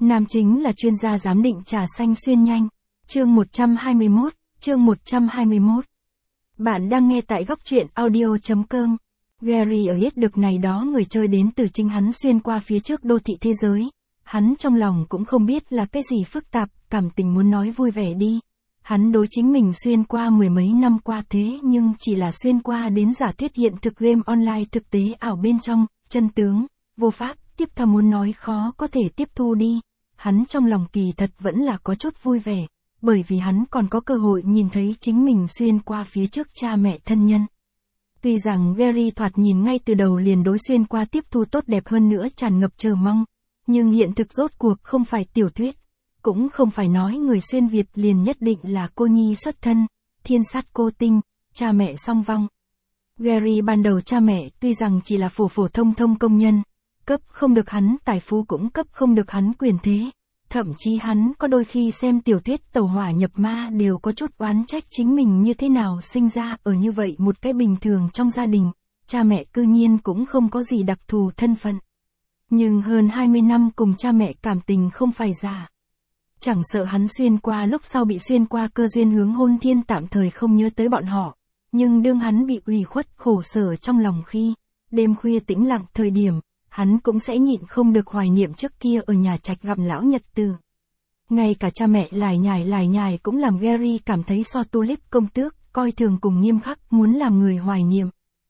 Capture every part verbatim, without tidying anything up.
Nam chính là chuyên gia giám định trà xanh xuyên nhanh. Chương một trăm hai mươi mốt, chương một trăm hai mươi mốt. Bạn đang nghe tại góc truyện audio.com. Gary ở hết được này đó người chơi đến từ chính hắn xuyên qua phía trước đô thị thế giới. Hắn trong lòng cũng không biết là cái gì phức tạp, cảm tình muốn nói vui vẻ đi. Hắn đối chính mình xuyên qua mười mấy năm qua thế nhưng chỉ là xuyên qua đến giả thuyết hiện thực game online thực tế ảo bên trong, chân tướng, vô pháp, tiếp theo muốn nói khó có thể tiếp thu đi. Hắn trong lòng kỳ thật vẫn là có chút vui vẻ, bởi vì hắn còn có cơ hội nhìn thấy chính mình xuyên qua phía trước cha mẹ thân nhân. Tuy rằng Gary thoạt nhìn ngay từ đầu liền đối xuyên qua tiếp thu tốt đẹp hơn nữa tràn ngập chờ mong, nhưng hiện thực rốt cuộc không phải tiểu thuyết, cũng không phải nói người xuyên Việt liền nhất định là cô nhi xuất thân, thiên sát cô tinh, cha mẹ song vong. Gary ban đầu cha mẹ tuy rằng chỉ là phổ phổ thông thông công nhân, cấp không được hắn tài phú cũng cấp không được hắn quyền thế, thậm chí hắn có đôi khi xem tiểu thuyết tàu hỏa nhập ma đều có chút oán trách chính mình như thế nào sinh ra ở như vậy một cái bình thường trong gia đình, cha mẹ cư nhiên cũng không có gì đặc thù thân phận. Nhưng hơn hai mươi năm cùng cha mẹ cảm tình không phải giả. Chẳng sợ hắn xuyên qua lúc sau bị xuyên qua cơ duyên hướng hôn thiên tạm thời không nhớ tới bọn họ, nhưng đương hắn bị ủy khuất khổ sở trong lòng khi, đêm khuya tĩnh lặng thời điểm, hắn cũng sẽ nhịn không được hoài niệm trước kia ở nhà trạch gặp lão nhật từ. Ngay cả cha mẹ lải nhải lải nhải cũng làm Gary cảm thấy so tulip công tước, coi thường cùng nghiêm khắc, muốn làm người hoài niệm.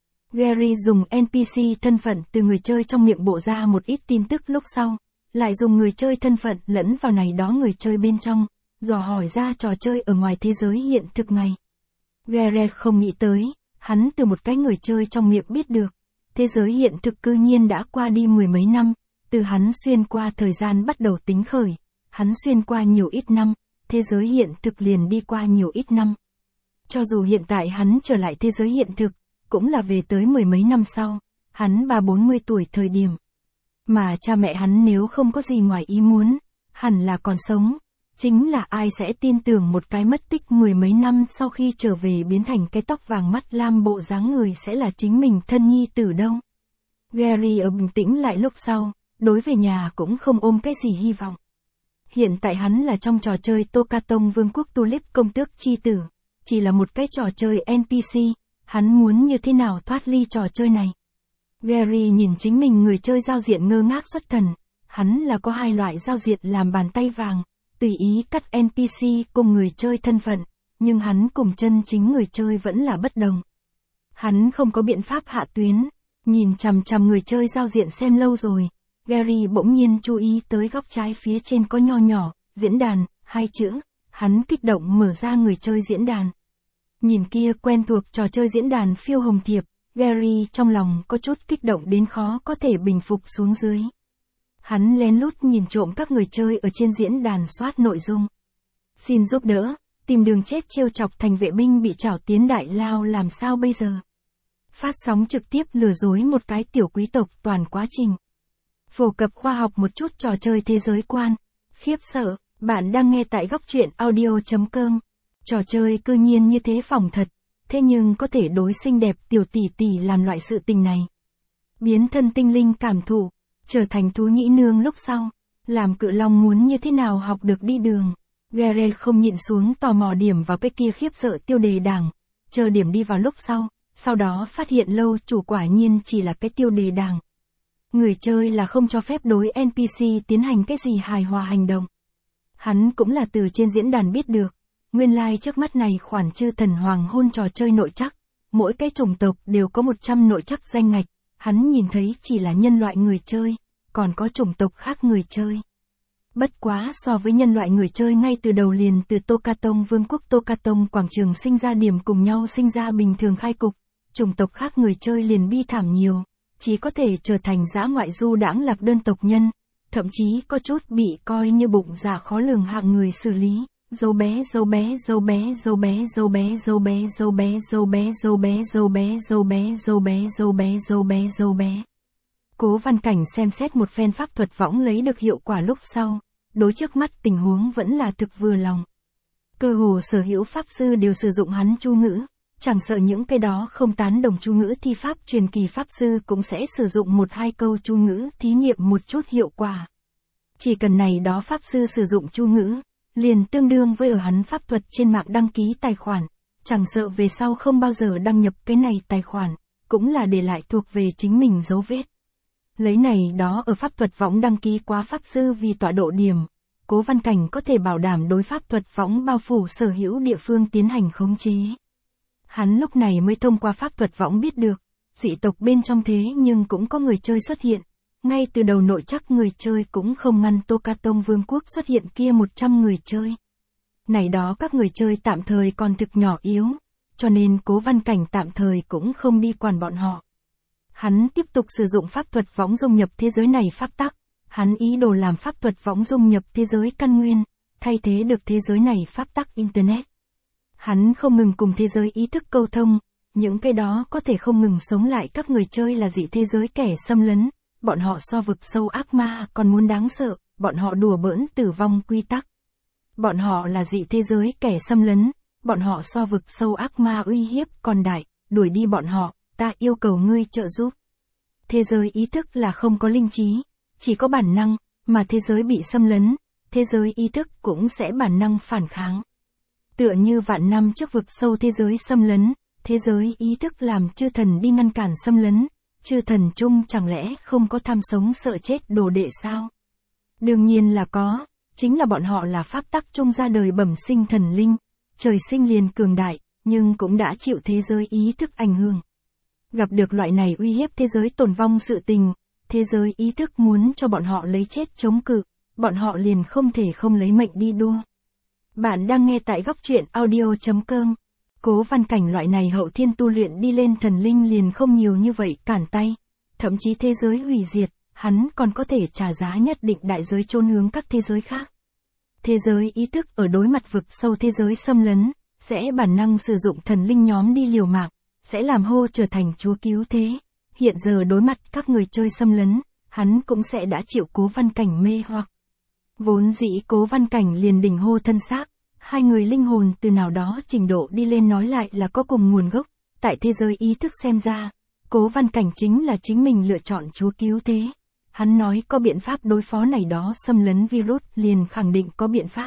Gary dùng en pê xê thân phận từ người chơi trong miệng bộ ra một ít tin tức lúc sau, lại dùng người chơi thân phận lẫn vào này đó người chơi bên trong, dò hỏi ra trò chơi ở ngoài thế giới hiện thực này. Gary không nghĩ tới, hắn từ một cái người chơi trong miệng biết được, thế giới hiện thực cư nhiên đã qua đi mười mấy năm, từ hắn xuyên qua thời gian bắt đầu tính khởi, hắn xuyên qua nhiều ít năm, thế giới hiện thực liền đi qua nhiều ít năm. Cho dù hiện tại hắn trở lại thế giới hiện thực, cũng là về tới mười mấy năm sau, hắn ba bốn mươi tuổi thời điểm. Mà cha mẹ hắn nếu không có gì ngoài ý muốn, hẳn là còn sống, chính là ai sẽ tin tưởng một cái mất tích mười mấy năm sau khi trở về biến thành cái tóc vàng mắt lam bộ dáng người sẽ là chính mình thân nhi tử đâu. Gary ở bình tĩnh lại lúc sau, đối về nhà cũng không ôm cái gì hy vọng. Hiện tại hắn là trong trò chơi Tokatong Vương quốc Tulip công tước chi tử, chỉ là một cái trò chơi en pê xê, hắn muốn như thế nào thoát ly trò chơi này. Gary nhìn chính mình người chơi giao diện ngơ ngác xuất thần, hắn là có hai loại giao diện làm bàn tay vàng, tùy ý cắt en pê xê cùng người chơi thân phận, nhưng hắn cùng chân chính người chơi vẫn là bất đồng. Hắn không có biện pháp hạ tuyến, nhìn chằm chằm người chơi giao diện xem lâu rồi, Gary bỗng nhiên chú ý tới góc trái phía trên có nho nhỏ, diễn đàn, hai chữ, hắn kích động mở ra người chơi diễn đàn. Nhìn kia quen thuộc trò chơi diễn đàn phiêu hồng thiệp, Gary trong lòng có chút kích động đến khó có thể bình phục xuống dưới. Hắn lén lút nhìn trộm các người chơi ở trên diễn đàn soát nội dung. Xin giúp đỡ, tìm đường chết trêu chọc thành vệ binh bị trảo tiến đại lao làm sao bây giờ? Phát sóng trực tiếp lừa dối một cái tiểu quý tộc toàn quá trình. Phổ cập khoa học một chút trò chơi thế giới quan. Khiếp sợ, bạn đang nghe tại góc truyện audio.com. Trò chơi cư nhiên như thế phỏng thật, thế nhưng có thể đối xinh đẹp tiểu tỷ tỷ làm loại sự tình này. Biến thân tinh linh cảm thụ, trở thành thú nhĩ nương lúc sau, làm cự long muốn như thế nào học được đi đường. Gary không nhịn xuống tò mò điểm vào cái kia khiếp sợ tiêu đề đảng, chờ điểm đi vào lúc sau, sau đó phát hiện lâu chủ quả nhiên chỉ là cái tiêu đề đảng. Người chơi là không cho phép đối en pê xê tiến hành cái gì hài hòa hành động. Hắn cũng là từ trên diễn đàn biết được, nguyên lai like trước mắt này khoản chư thần hoàng hôn trò chơi nội trắc, mỗi cái chủng tộc đều có một trăm nội trắc danh ngạch, hắn nhìn thấy chỉ là nhân loại người chơi, còn có chủng tộc khác người chơi. Bất quá so với nhân loại người chơi ngay từ đầu liền từ Tokatong Vương quốc Tokatong quảng trường sinh ra điểm cùng nhau sinh ra bình thường khai cục, chủng tộc khác người chơi liền bi thảm nhiều, chỉ có thể trở thành dã ngoại du đãng lạc đơn tộc nhân, thậm chí có chút bị coi như bụng dạ khó lường hạng người xử lý. Dâu bé dâu bé dâu bé dâu bé dâu bé dâu bé dâu bé dâu bé dâu bé dâu bé dâu bé dâu bé dâu bé dâu bé dâu bé. Cố Văn Cảnh xem xét một phen pháp thuật võng lấy được hiệu quả lúc sau, đối trước mắt tình huống vẫn là thực vừa lòng. Cơ hồ sở hữu pháp sư đều sử dụng hắn chu ngữ, chẳng sợ những cái đó không tán đồng chu ngữ thi pháp truyền kỳ pháp sư cũng sẽ sử dụng một hai câu chu ngữ thí nghiệm một chút hiệu quả. Chỉ cần này đó pháp sư sử dụng chu ngữ, liền tương đương với ở hắn pháp thuật trên mạng đăng ký tài khoản, chẳng sợ về sau không bao giờ đăng nhập cái này tài khoản, cũng là để lại thuộc về chính mình dấu vết. Lấy này đó ở pháp thuật võng đăng ký quá pháp sư vì tọa độ điểm, Cố Văn Cảnh có thể bảo đảm đối pháp thuật võng bao phủ sở hữu địa phương tiến hành khống chế. Hắn lúc này mới thông qua pháp thuật võng biết được, dị tộc bên trong thế nhưng cũng có người chơi xuất hiện. Ngay từ đầu nội chắc người chơi cũng không ngăn Tokatong Vương quốc xuất hiện kia một trăm người chơi. Này đó các người chơi tạm thời còn thực nhỏ yếu, cho nên Cố Văn Cảnh tạm thời cũng không đi quản bọn họ. Hắn tiếp tục sử dụng pháp thuật võng dung nhập thế giới này pháp tắc, hắn ý đồ làm pháp thuật võng dung nhập thế giới căn nguyên, thay thế được thế giới này pháp tắc Internet. Hắn không ngừng cùng thế giới ý thức câu thông, những cái đó có thể không ngừng sống lại các người chơi là dị thế giới kẻ xâm lấn, bọn họ so vực sâu ác ma còn muốn đáng sợ, bọn họ đùa bỡn tử vong quy tắc. Bọn họ là dị thế giới kẻ xâm lấn, bọn họ so vực sâu ác ma uy hiếp còn đại, đuổi đi bọn họ, ta yêu cầu ngươi trợ giúp. Thế giới ý thức là không có linh trí, chỉ có bản năng, mà thế giới bị xâm lấn, thế giới ý thức cũng sẽ bản năng phản kháng. Tựa như vạn năm trước vực sâu thế giới xâm lấn, thế giới ý thức làm chư thần đi ngăn cản xâm lấn, chư thần chung chẳng lẽ không có tham sống sợ chết đồ đệ sao? Đương nhiên là có, chính là bọn họ là pháp tắc chung ra đời bẩm sinh thần linh, trời sinh liền cường đại, nhưng cũng đã chịu thế giới ý thức ảnh hưởng. Gặp được loại này uy hiếp thế giới tồn vong sự tình, thế giới ý thức muốn cho bọn họ lấy chết chống cự, bọn họ liền không thể không lấy mệnh đi đua. Bạn đang nghe tại góc truyện audio chấm com. Cố Văn Cảnh loại này hậu thiên tu luyện đi lên thần linh liền không nhiều như vậy cản tay. Thậm chí thế giới hủy diệt, hắn còn có thể trả giá nhất định đại giới chôn hướng các thế giới khác. Thế giới ý thức ở đối mặt vực sâu thế giới xâm lấn, sẽ bản năng sử dụng thần linh nhóm đi liều mạng, sẽ làm hô trở thành chúa cứu thế. Hiện giờ đối mặt các người chơi xâm lấn, hắn cũng sẽ đã chịu Cố Văn Cảnh mê hoặc. Vốn dĩ Cố Văn Cảnh liền đỉnh hô thân xác, hai người linh hồn từ nào đó trình độ đi lên nói lại là có cùng nguồn gốc, tại thế giới ý thức xem ra, Cố Văn Cảnh chính là chính mình lựa chọn chúa cứu thế. Hắn nói có biện pháp đối phó này đó xâm lấn virus liền khẳng định có biện pháp.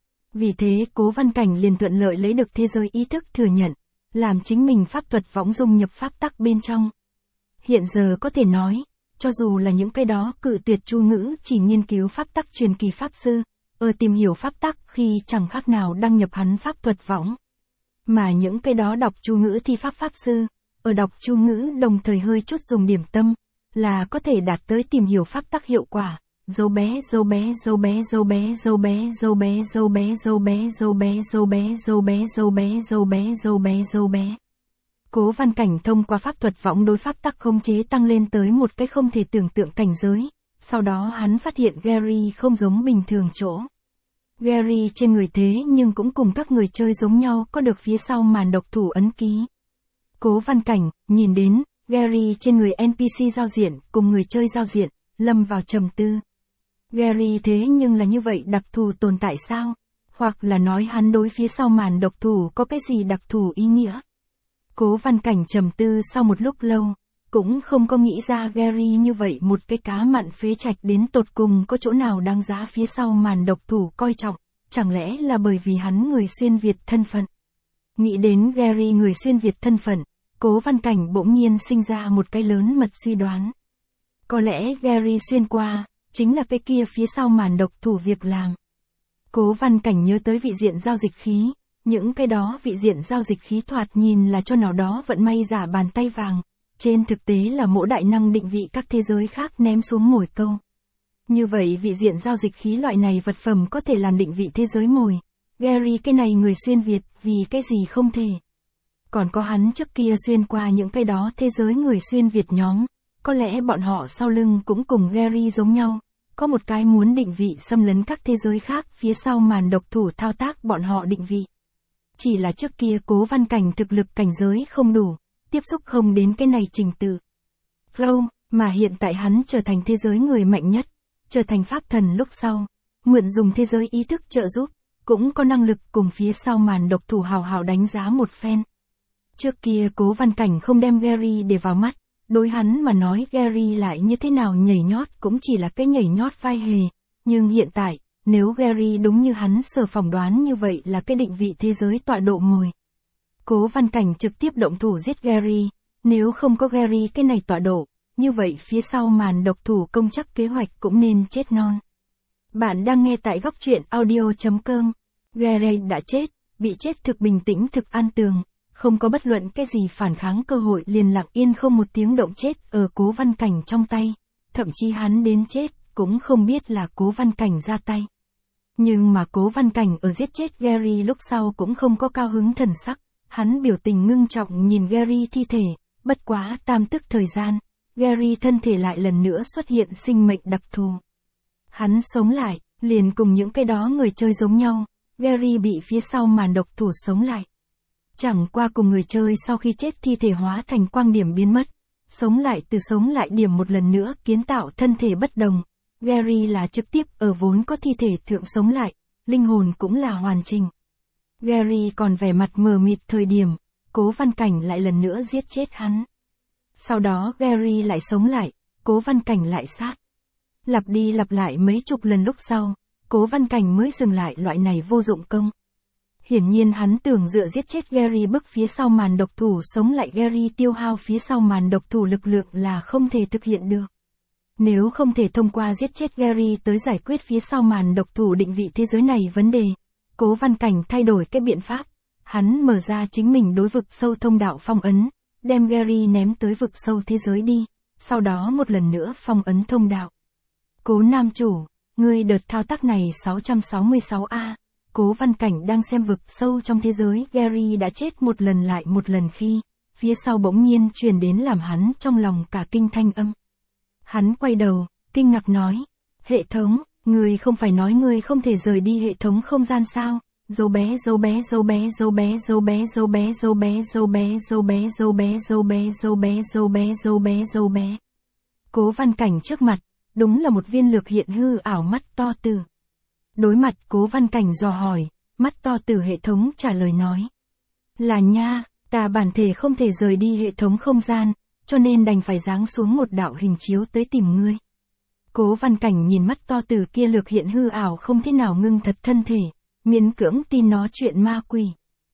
Vì thế Cố Văn Cảnh liền thuận lợi lấy được thế giới ý thức thừa nhận, làm chính mình pháp thuật võng dung nhập pháp tắc bên trong. Hiện giờ có thể nói, cho dù là những cái đó cự tuyệt chu ngữ chỉ nghiên cứu pháp tắc truyền kỳ pháp sư, ở tìm hiểu pháp tắc khi chẳng khác nào đăng nhập hắn pháp thuật võng. Mà những cái đó đọc chu ngữ thi pháp pháp sư, ở đọc chu ngữ đồng thời hơi chút dùng điểm tâm, là có thể đạt tới tìm hiểu pháp tắc hiệu quả. Dấu bé dấu bé dấu bé dấu bé dấu bé dấu bé dấu bé dấu bé dấu bé dấu bé dấu bé dấu bé dấu bé dấu bé dấu bé. Cố Văn Cảnh thông qua pháp thuật võng đối pháp tắc khống chế tăng lên tới một cái không thể tưởng tượng cảnh giới. Sau đó hắn phát hiện Gary không giống bình thường chỗ. Gary trên người thế nhưng cũng cùng các người chơi giống nhau có được phía sau màn độc thủ ấn ký. Cố Văn Cảnh nhìn đến Gary trên người en pê xê giao diện cùng người chơi giao diện, lâm vào trầm tư. Gary thế nhưng là như vậy đặc thù tồn tại sao? Hoặc là nói hắn đối phía sau màn độc thủ có cái gì đặc thù ý nghĩa? Cố Văn Cảnh trầm tư sau một lúc lâu, cũng không có nghĩ ra Gary như vậy một cái cá mặn phế trạch đến tột cùng có chỗ nào đáng giá phía sau màn độc thủ coi trọng, chẳng lẽ là bởi vì hắn người xuyên Việt thân phận. Nghĩ đến Gary người xuyên Việt thân phận, Cố Văn Cảnh bỗng nhiên sinh ra một cái lớn mật suy đoán. Có lẽ Gary xuyên qua, chính là cái kia phía sau màn độc thủ việc làm. Cố Văn Cảnh nhớ tới vị diện giao dịch khí, những cái đó vị diện giao dịch khí thoạt nhìn là cho nào đó vận may giả bàn tay vàng, trên thực tế là mỗi đại năng định vị các thế giới khác ném xuống mồi câu. Như vậy vị diện giao dịch khí loại này vật phẩm có thể làm định vị thế giới mồi. Gary cái này người xuyên Việt, vì cái gì không thể. Còn có hắn trước kia xuyên qua những cái đó thế giới người xuyên Việt nhóm, có lẽ bọn họ sau lưng cũng cùng Gary giống nhau, có một cái muốn định vị xâm lấn các thế giới khác phía sau màn độc thủ thao tác bọn họ định vị. Chỉ là trước kia Cố Văn Cảnh thực lực cảnh giới không đủ, tiếp xúc không đến cái này trình tự. Flow, mà hiện tại hắn trở thành thế giới người mạnh nhất, trở thành pháp thần lúc sau, mượn dùng thế giới ý thức trợ giúp, cũng có năng lực cùng phía sau màn độc thủ hào hào đánh giá một phen. Trước kia Cố Văn Cảnh không đem Gary để vào mắt, đối hắn mà nói Gary lại như thế nào nhảy nhót cũng chỉ là cái nhảy nhót vai hề, Nhưng hiện tại, nếu Gary đúng như hắn sở phỏng đoán như vậy là cái định vị thế giới tọa độ mồi. Cố Văn Cảnh trực tiếp động thủ giết Gary, nếu không có Gary cái này tọa độ, như vậy phía sau màn độc thủ công chắc kế hoạch cũng nên chết non. Bạn đang nghe tại góc truyện audio chấm com. Gary đã chết, bị chết thực bình tĩnh thực an tường, không có bất luận cái gì phản kháng cơ hội liền lặng yên không một tiếng động chết ở Cố Văn Cảnh trong tay, thậm chí hắn đến chết, cũng không biết là Cố Văn Cảnh ra tay. Nhưng mà Cố Văn Cảnh ở giết chết Gary lúc sau cũng không có cao hứng thần sắc, hắn biểu tình ngưng trọng nhìn Gary thi thể, bất quá tam tức thời gian, Gary thân thể lại lần nữa xuất hiện sinh mệnh đặc thù. Hắn sống lại, liền cùng những cái đó người chơi giống nhau, Gary bị phía sau màn độc thủ sống lại. Chẳng qua cùng người chơi sau khi chết thi thể hóa thành quang điểm biến mất, sống lại từ sống lại điểm một lần nữa kiến tạo thân thể bất đồng. Gary là trực tiếp ở vốn có thi thể thượng sống lại, linh hồn cũng là hoàn chỉnh. Gary còn vẻ mặt mờ mịt thời điểm, Cố Văn Cảnh lại lần nữa giết chết hắn. Sau đó Gary lại sống lại, Cố Văn Cảnh lại sát. Lặp đi lặp lại mấy chục lần lúc sau, Cố Văn Cảnh mới dừng lại loại này vô dụng công. Hiển nhiên hắn tưởng dựa giết chết Gary bức phía sau màn độc thủ sống lại Gary tiêu hao phía sau màn độc thủ lực lượng là không thể thực hiện được. Nếu không thể thông qua giết chết Gary tới giải quyết phía sau màn độc thủ định vị thế giới này vấn đề, Cố Văn Cảnh thay đổi cái biện pháp, hắn mở ra chính mình đối vực sâu thông đạo phong ấn, đem Gary ném tới vực sâu thế giới đi, sau đó một lần nữa phong ấn thông đạo. Cố nam chủ, ngươi đợt thao tác này sáu trăm sáu mươi sáu A, Cố Văn Cảnh đang xem vực sâu trong thế giới Gary đã chết một lần lại một lần khi, phía sau bỗng nhiên truyền đến làm hắn trong lòng cả kinh thanh âm. Hắn quay đầu, kinh ngạc nói, hệ thống, ngươi không phải nói ngươi không thể rời đi hệ thống không gian sao? Dấu bé dấu bé dấu bé dấu bé dấu bé dấu bé dấu bé dấu bé dấu bé dấu bé dấu bé dấu bé dấu bé dấu bé dấu bé. Cố Văn Cảnh trước mặt, đúng là một viên lược hiện hư ảo mắt to tử. Đối mặt Cố Văn Cảnh dò hỏi, mắt to tử hệ thống trả lời nói. Là nha, ta bản thể không thể rời đi hệ thống không gian, cho nên đành phải giáng xuống một đạo hình chiếu tới tìm ngươi. Cố Văn Cảnh nhìn mắt to tử kia lược hiện hư ảo không thế nào ngưng thật thân thể, miễn cưỡng tin nó chuyện ma quỷ.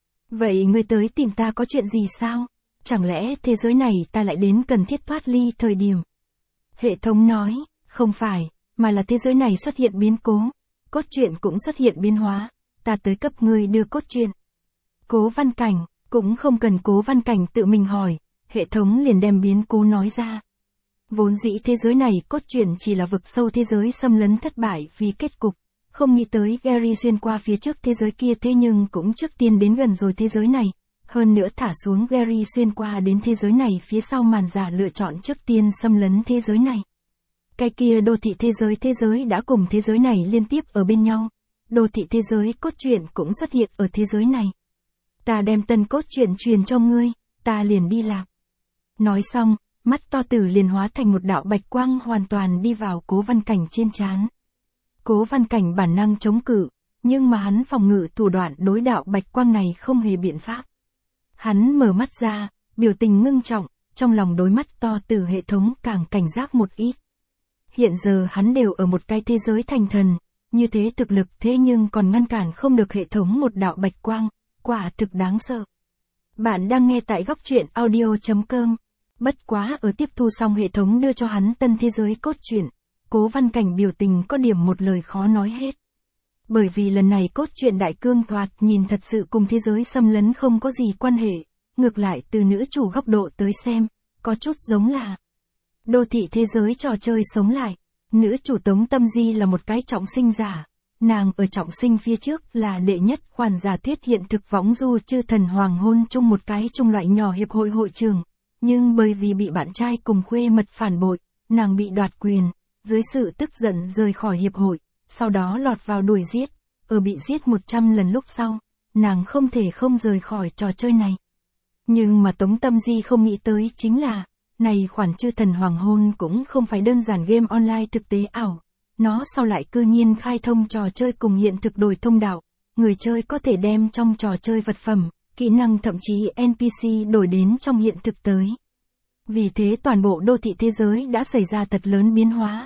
Vậy ngươi tới tìm ta có chuyện gì sao? Chẳng lẽ thế giới này ta lại đến cần thiết thoát ly thời điểm? Hệ thống nói, không phải, mà là thế giới này xuất hiện biến cố, cốt truyện cũng xuất hiện biến hóa, ta tới cấp ngươi đưa cốt truyện. Cố Văn Cảnh, cũng không cần Cố Văn Cảnh tự mình hỏi, hệ thống liền đem biến cố nói ra. Vốn dĩ thế giới này cốt truyện chỉ là vực sâu thế giới xâm lấn thất bại vì kết cục, không nghĩ tới Gary xuyên qua phía trước thế giới kia thế nhưng cũng trước tiên đến gần rồi thế giới này, hơn nữa thả xuống Gary xuyên qua đến thế giới này phía sau màn giả lựa chọn trước tiên xâm lấn thế giới này. Cái kia đô thị thế giới thế giới đã cùng thế giới này liên tiếp ở bên nhau, đô thị thế giới cốt truyện cũng xuất hiện ở thế giới này. Ta đem tân cốt truyện truyền cho ngươi, ta liền đi lạc. Nói xong, mắt to tử liền hóa thành một đạo bạch quang hoàn toàn đi vào Cố Văn Cảnh trên trán. Cố Văn Cảnh bản năng chống cự, nhưng mà hắn phòng ngự thủ đoạn đối đạo bạch quang này không hề biện pháp. Hắn mở mắt ra, biểu tình ngưng trọng, trong lòng đối mắt to tử hệ thống càng cảnh giác một ít. Hiện giờ hắn đều ở một cái thế giới thành thần, như thế thực lực thế nhưng còn ngăn cản không được hệ thống một đạo bạch quang, quả thực đáng sợ. Bạn đang nghe tại góc truyện audio chấm com. Bất quá ở tiếp thu xong hệ thống đưa cho hắn tân thế giới cốt truyện, Cố Văn Cảnh biểu tình có điểm một lời khó nói hết. Bởi vì lần này cốt truyện đại cương thoạt nhìn thật sự cùng thế giới xâm lấn không có gì quan hệ, ngược lại từ nữ chủ góc độ tới xem, có chút giống là đô thị thế giới trò chơi sống lại. Nữ chủ Tống Tâm Di là một cái trọng sinh giả, nàng ở trọng sinh phía trước là đệ nhất khoản giả thuyết hiện thực võng du chư thần hoàng hôn chung một cái chung loại nhỏ hiệp hội hội trường, nhưng bởi vì bị bạn trai cùng khuê mật phản bội, nàng bị đoạt quyền, dưới sự tức giận rời khỏi hiệp hội, sau đó lọt vào đuổi giết, ở bị giết một trăm lần lúc sau, nàng không thể không rời khỏi trò chơi này. Nhưng mà Tống Tâm Di không nghĩ tới chính là, này khoản chư thần hoàng hôn cũng không phải đơn giản game online thực tế ảo, nó sau lại cư nhiên khai thông trò chơi cùng hiện thực đổi thông đạo, người chơi có thể đem trong trò chơi vật phẩm, kỹ năng thậm chí en pê xê đổi đến trong hiện thực tới. Vì thế toàn bộ đô thị thế giới đã xảy ra thật lớn biến hóa,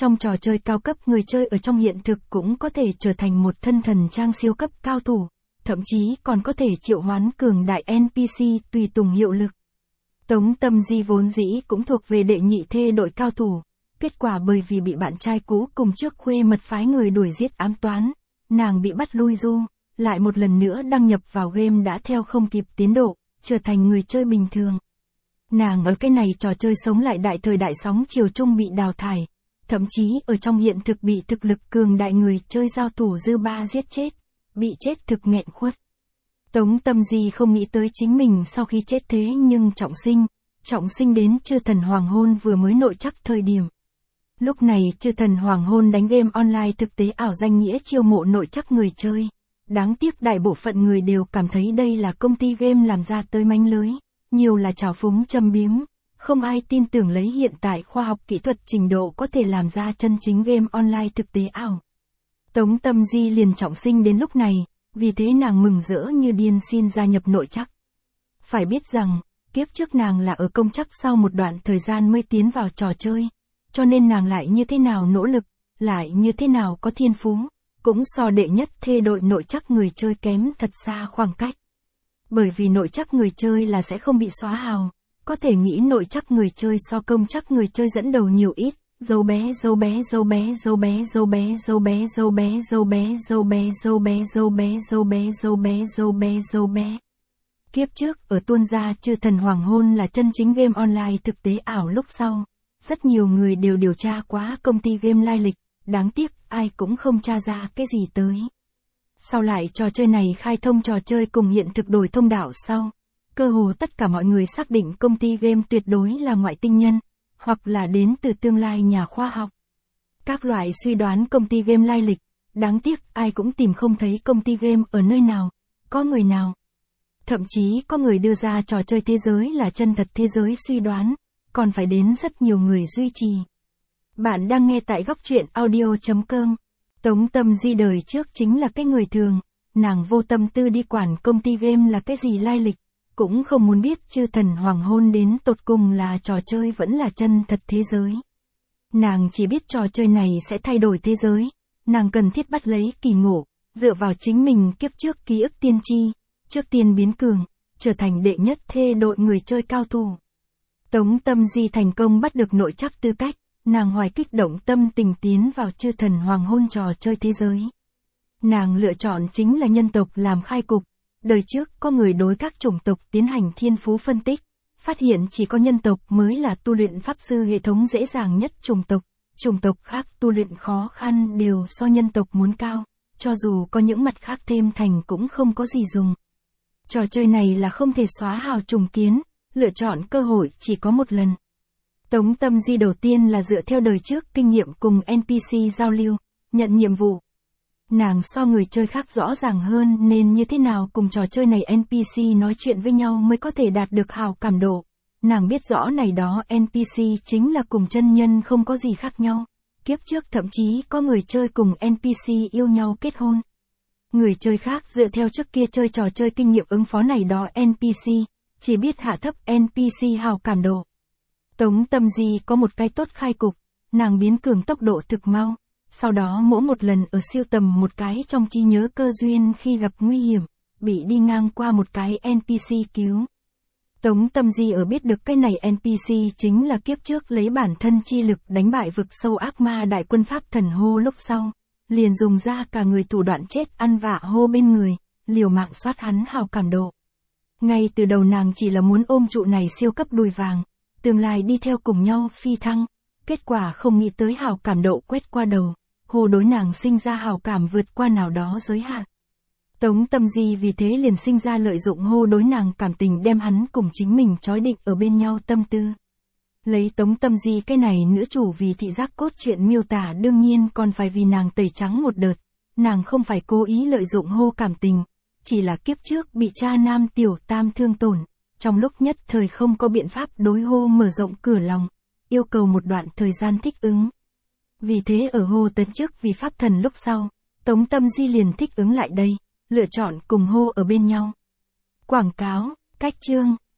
Trong trò chơi cao cấp, người chơi ở trong hiện thực cũng có thể trở thành một thân thần trang siêu cấp cao thủ, thậm chí còn có thể triệu hoán cường đại en pê xê tùy tùng hiệu lực. Tống Tâm Di vốn dĩ cũng thuộc về đệ nhị thê đội cao thủ, kết quả bởi vì bị bạn trai cũ cùng trước khuê mật phái người đuổi giết ám toán, nàng bị bắt lui du, lại một lần nữa đăng nhập vào game đã theo không kịp tiến độ, trở thành người chơi bình thường. Nàng ở cái này trò chơi sống lại đại thời đại sóng chiều trung bị đào thải, thậm chí ở trong hiện thực bị thực lực cường đại người chơi giao thủ dư ba giết chết, bị chết thực nghẹn khuất. Tống Tâm Di không nghĩ tới chính mình sau khi chết thế nhưng trọng sinh, trọng sinh đến chư thần hoàng hôn vừa mới nội chắc thời điểm. Lúc này chư thần hoàng hôn đánh game online thực tế ảo danh nghĩa chiêu mộ nội chắc người chơi. Đáng tiếc đại bộ phận người đều cảm thấy đây là công ty game làm ra tới mánh lưới, nhiều là trào phúng châm biếm, không ai tin tưởng lấy hiện tại khoa học kỹ thuật trình độ có thể làm ra chân chính game online thực tế ảo. Tống Tâm Di liền trọng sinh đến lúc này, vì thế nàng mừng rỡ như điên xin gia nhập nội chắc. Phải biết rằng, kiếp trước nàng là ở công chắc sau một đoạn thời gian mới tiến vào trò chơi, cho nên nàng lại như thế nào nỗ lực, lại như thế nào có thiên phú, cũng so đệ nhất thê đội nội chắc người chơi kém thật xa khoảng cách. Bởi vì nội chắc người chơi là sẽ không bị xóa hào, có thể nghĩ nội chắc người chơi so công chắc người chơi dẫn đầu nhiều ít, dấu bé dấu bé dấu bé dấu bé dấu bé dấu bé dấu bé dấu bé dấu bé dấu bé dấu bé dấu bé dấu bé dấu bé dấu bé. Kiếp trước ở tuôn ra chư thần hoàng hôn là chân chính game online thực tế ảo lúc sau, rất nhiều người đều điều tra quá công ty game lai lịch, đáng tiếc ai cũng không tra ra cái gì tới. Sau lại trò chơi này khai thông trò chơi cùng hiện thực đổi thông đạo sau, cơ hồ tất cả mọi người xác định công ty game tuyệt đối là ngoại tinh nhân, hoặc là đến từ tương lai nhà khoa học. Các loại suy đoán công ty game lai lịch, đáng tiếc ai cũng tìm không thấy công ty game ở nơi nào, có người nào. Thậm chí có người đưa ra trò chơi thế giới là chân thật thế giới suy đoán, còn phải đến rất nhiều người duy trì. Bạn đang nghe tại góc truyện audio chấm com. Tống Tâm Di đời trước chính là cái người thường, nàng vô tâm tư đi quản công ty game là cái gì lai lịch, cũng không muốn biết chư thần hoàng hôn đến tột cùng là trò chơi vẫn là chân thật thế giới. Nàng chỉ biết trò chơi này sẽ thay đổi thế giới, nàng cần thiết bắt lấy kỳ ngộ, dựa vào chính mình kiếp trước ký ức tiên tri, trước tiên biến cường, trở thành đệ nhất thê đội người chơi cao thủ. Tống Tâm Di thành công bắt được nội chắc tư cách, nàng hoài kích động tâm tình tiến vào chư thần hoàng hôn trò chơi thế giới. Nàng lựa chọn chính là nhân tộc làm khai cục, đời trước có người đối các chủng tộc tiến hành thiên phú phân tích, phát hiện chỉ có nhân tộc mới là tu luyện pháp sư hệ thống dễ dàng nhất chủng tộc, chủng tộc khác tu luyện khó khăn đều so nhân tộc muốn cao, cho dù có những mặt khác thêm thành cũng không có gì dùng. Trò chơi này là không thể xóa hào trùng kiến, lựa chọn cơ hội chỉ có một lần. Tống Tâm Di đầu tiên là dựa theo đời trước kinh nghiệm cùng en pê xê giao lưu, nhận nhiệm vụ. Nàng so người chơi khác rõ ràng hơn nên như thế nào cùng trò chơi này en pê xê nói chuyện với nhau mới có thể đạt được hào cảm độ. Nàng biết rõ này đó en pê xê chính là cùng chân nhân không có gì khác nhau. Kiếp trước thậm chí có người chơi cùng en pê xê yêu nhau kết hôn. Người chơi khác dựa theo trước kia chơi trò chơi kinh nghiệm ứng phó này đó en pê xê, chỉ biết hạ thấp en pê xê hào cảm độ. Tống Tâm Di có một cái tốt khai cục, nàng biến cường tốc độ thực mau, sau đó mỗi một lần ở siêu tầm một cái trong trí nhớ cơ duyên khi gặp nguy hiểm, bị đi ngang qua một cái en pê xê cứu. Tống Tâm Di ở biết được cái này en pê xê chính là kiếp trước lấy bản thân chi lực đánh bại vực sâu ác ma đại quân pháp thần hô lúc sau, liền dùng ra cả người thủ đoạn chết ăn vạ hô bên người, liều mạng soát hắn hào cảm độ. Ngay từ đầu nàng chỉ là muốn ôm trụ này siêu cấp đùi vàng, tương lai đi theo cùng nhau phi thăng, kết quả không nghĩ tới hào cảm độ quét qua đầu, hồ đối nàng sinh ra hào cảm vượt qua nào đó giới hạn. Tống Tâm Di vì thế liền sinh ra lợi dụng hô đối nàng cảm tình đem hắn cùng chính mình trói định ở bên nhau tâm tư. Lấy Tống Tâm Di cái này nữ chủ vì thị giác cốt truyện miêu tả đương nhiên còn phải vì nàng tẩy trắng một đợt, nàng không phải cố ý lợi dụng hô cảm tình, chỉ là kiếp trước bị cha nam tiểu tam thương tổn, trong lúc nhất thời không có biện pháp đối hô mở rộng cửa lòng, yêu cầu một đoạn thời gian thích ứng. Vì thế ở hô tấn trước vì pháp thần lúc sau, Tống Tâm Di liền thích ứng lại đây, lựa chọn cùng hô ở bên nhau. Quảng cáo, cách chương,